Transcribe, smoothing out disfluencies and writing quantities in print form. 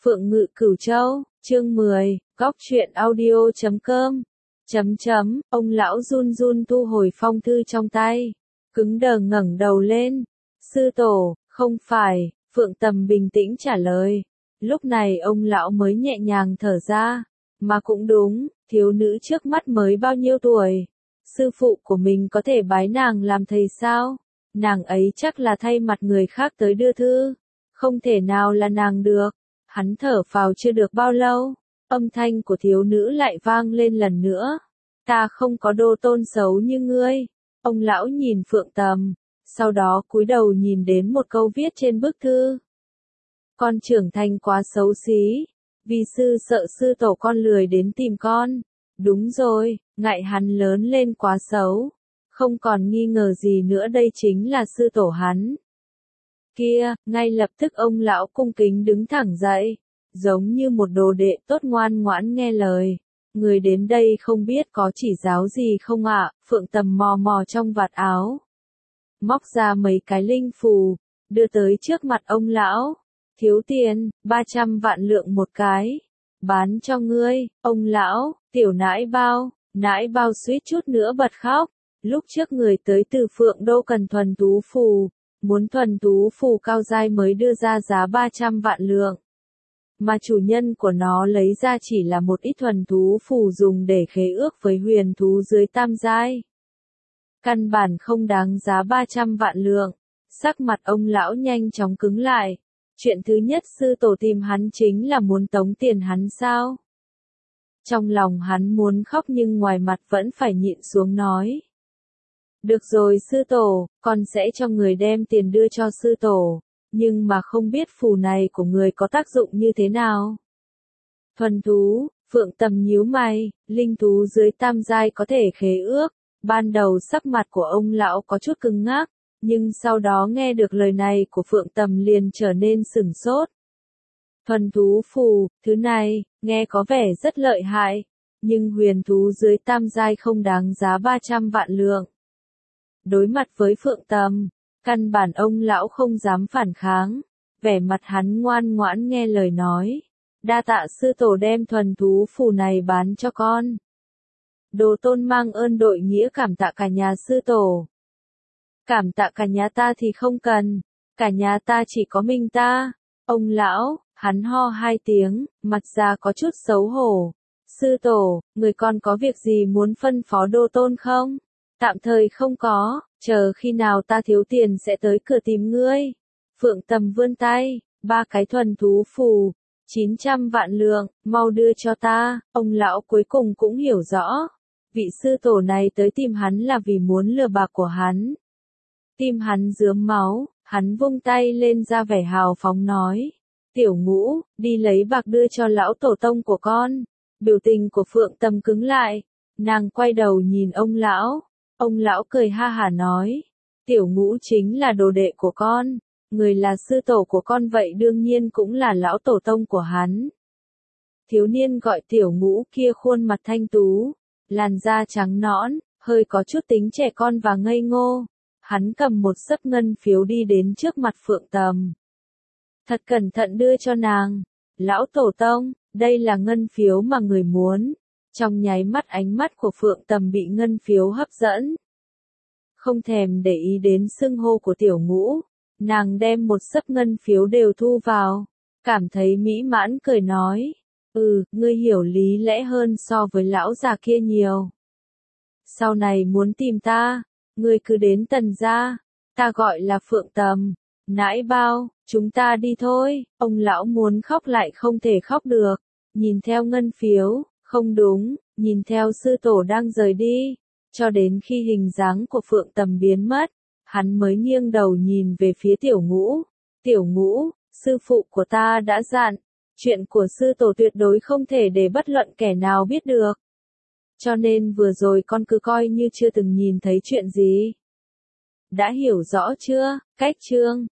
Phượng Ngự Cửu Châu, chương 10, góc truyện audio.com. Ông lão run run thu hồi phong thư trong tay, cứng đờ ngẩng đầu lên. Sư tổ, không phải, Phượng Tầm bình tĩnh trả lời. Lúc này ông lão mới nhẹ nhàng thở ra, mà cũng đúng, thiếu nữ trước mắt mới bao nhiêu tuổi. Sư phụ của mình có thể bái nàng làm thầy sao? Nàng ấy chắc là thay mặt người khác tới đưa thư. Không thể nào là nàng được. Hắn thở phào chưa được bao lâu, âm thanh của thiếu nữ lại vang lên lần nữa. Ta không có đô tôn xấu như ngươi. Ông lão nhìn Phượng Tầm, sau đó cúi đầu nhìn đến một câu viết trên bức thư. Con trưởng thành quá xấu xí, vì sư sợ sư tổ con lười đến tìm con. Đúng rồi, ngại hắn lớn lên quá xấu. Không còn nghi ngờ gì nữa, đây chính là sư tổ hắn. Kia, ngay lập tức ông lão cung kính đứng thẳng dậy, giống như một đồ đệ tốt ngoan ngoãn nghe lời. Người đến đây không biết có chỉ giáo gì không ạ? Phượng Tầm mò mò trong vạt áo, móc ra mấy cái linh phù, đưa tới trước mặt ông lão. Thiếu tiền, 300 vạn lượng một cái. Bán cho ngươi. Ông lão, tiểu nãi bao suýt chút nữa bật khóc. Lúc trước người tới từ Phượng Đô cần thuần tú phù, muốn thuần tú phù cao giai mới đưa ra giá 300 vạn lượng. Mà chủ nhân của nó lấy ra chỉ là một ít thuần thú phù dùng để khế ước với huyền thú dưới tam giai. Căn bản không đáng giá 300 vạn lượng. Sắc mặt ông lão nhanh chóng cứng lại. Chuyện thứ nhất sư tổ tìm hắn chính là muốn tống tiền hắn sao? Trong lòng hắn muốn khóc nhưng ngoài mặt vẫn phải nhịn xuống nói. Được rồi sư tổ, con sẽ cho người đem tiền đưa cho sư tổ. Nhưng mà không biết phù này của người có tác dụng như thế nào. Thuần thú, Phượng Tầm nhíu mày, linh thú dưới tam giai có thể khế ước. Ban đầu sắc mặt của ông lão có chút cứng ngắc, nhưng sau đó nghe được lời này của Phượng Tầm liền trở nên sửng sốt. Thuần thú phù, thứ này, nghe có vẻ rất lợi hại, nhưng huyền thú dưới tam giai không đáng giá 300 vạn lượng. Đối mặt với Phượng Tầm, căn bản ông lão không dám phản kháng, vẻ mặt hắn ngoan ngoãn nghe lời nói. Đa tạ sư tổ đem thuần thú phù này bán cho con. Đồ tôn mang ơn đội nghĩa, cảm tạ cả nhà sư tổ. Cảm tạ cả nhà ta thì không cần, cả nhà ta chỉ có mình ta. Ông lão, hắn ho hai tiếng, mặt ra có chút xấu hổ. Sư tổ, người con có việc gì muốn phân phó đồ tôn không? Tạm thời không có, chờ khi nào ta thiếu tiền sẽ tới cửa tìm ngươi. Phượng Tầm vươn tay, 3 cái thuần thú phù, 900 vạn lượng, mau đưa cho ta. Ông lão cuối cùng cũng hiểu rõ, vị sư tổ này tới tìm hắn là vì muốn lừa bạc của hắn. Tim hắn rướm máu, hắn vung tay lên ra vẻ hào phóng nói. Tiểu Ngũ, đi lấy bạc đưa cho lão tổ tông của con. Biểu tình của Phượng Tầm cứng lại, nàng quay đầu nhìn ông lão. Ông lão cười ha hả nói, Tiểu Ngũ chính là đồ đệ của con, người là sư tổ của con vậy đương nhiên cũng là lão tổ tông của hắn. Thiếu niên gọi Tiểu Ngũ kia khuôn mặt thanh tú, làn da trắng nõn, hơi có chút tính trẻ con và ngây ngô. Hắn cầm một xấp ngân phiếu đi đến trước mặt Phượng Tầm. Thật cẩn thận đưa cho nàng. Lão tổ tông, đây là ngân phiếu mà người muốn. Trong nháy mắt ánh mắt của Phượng Tầm bị ngân phiếu hấp dẫn. Không thèm để ý đến xưng hô của Tiểu Ngũ, nàng đem một xấp ngân phiếu đều thu vào, cảm thấy mỹ mãn cười nói, ngươi hiểu lý lẽ hơn so với lão già kia nhiều. Sau này muốn tìm ta, ngươi cứ đến Tần gia, ta gọi là Phượng Tầm. Nãi bao, chúng ta đi thôi. Ông lão muốn khóc lại không thể khóc được, nhìn theo ngân phiếu. Không đúng, nhìn theo sư tổ đang rời đi, cho đến khi hình dáng của Phượng Tầm biến mất, hắn mới nghiêng đầu nhìn về phía Tiểu Ngũ. Tiểu Ngũ, sư phụ của ta đã dặn, chuyện của sư tổ tuyệt đối không thể để bất luận kẻ nào biết được. Cho nên vừa rồi con cứ coi như chưa từng nhìn thấy chuyện gì. Đã hiểu rõ chưa? Cách chương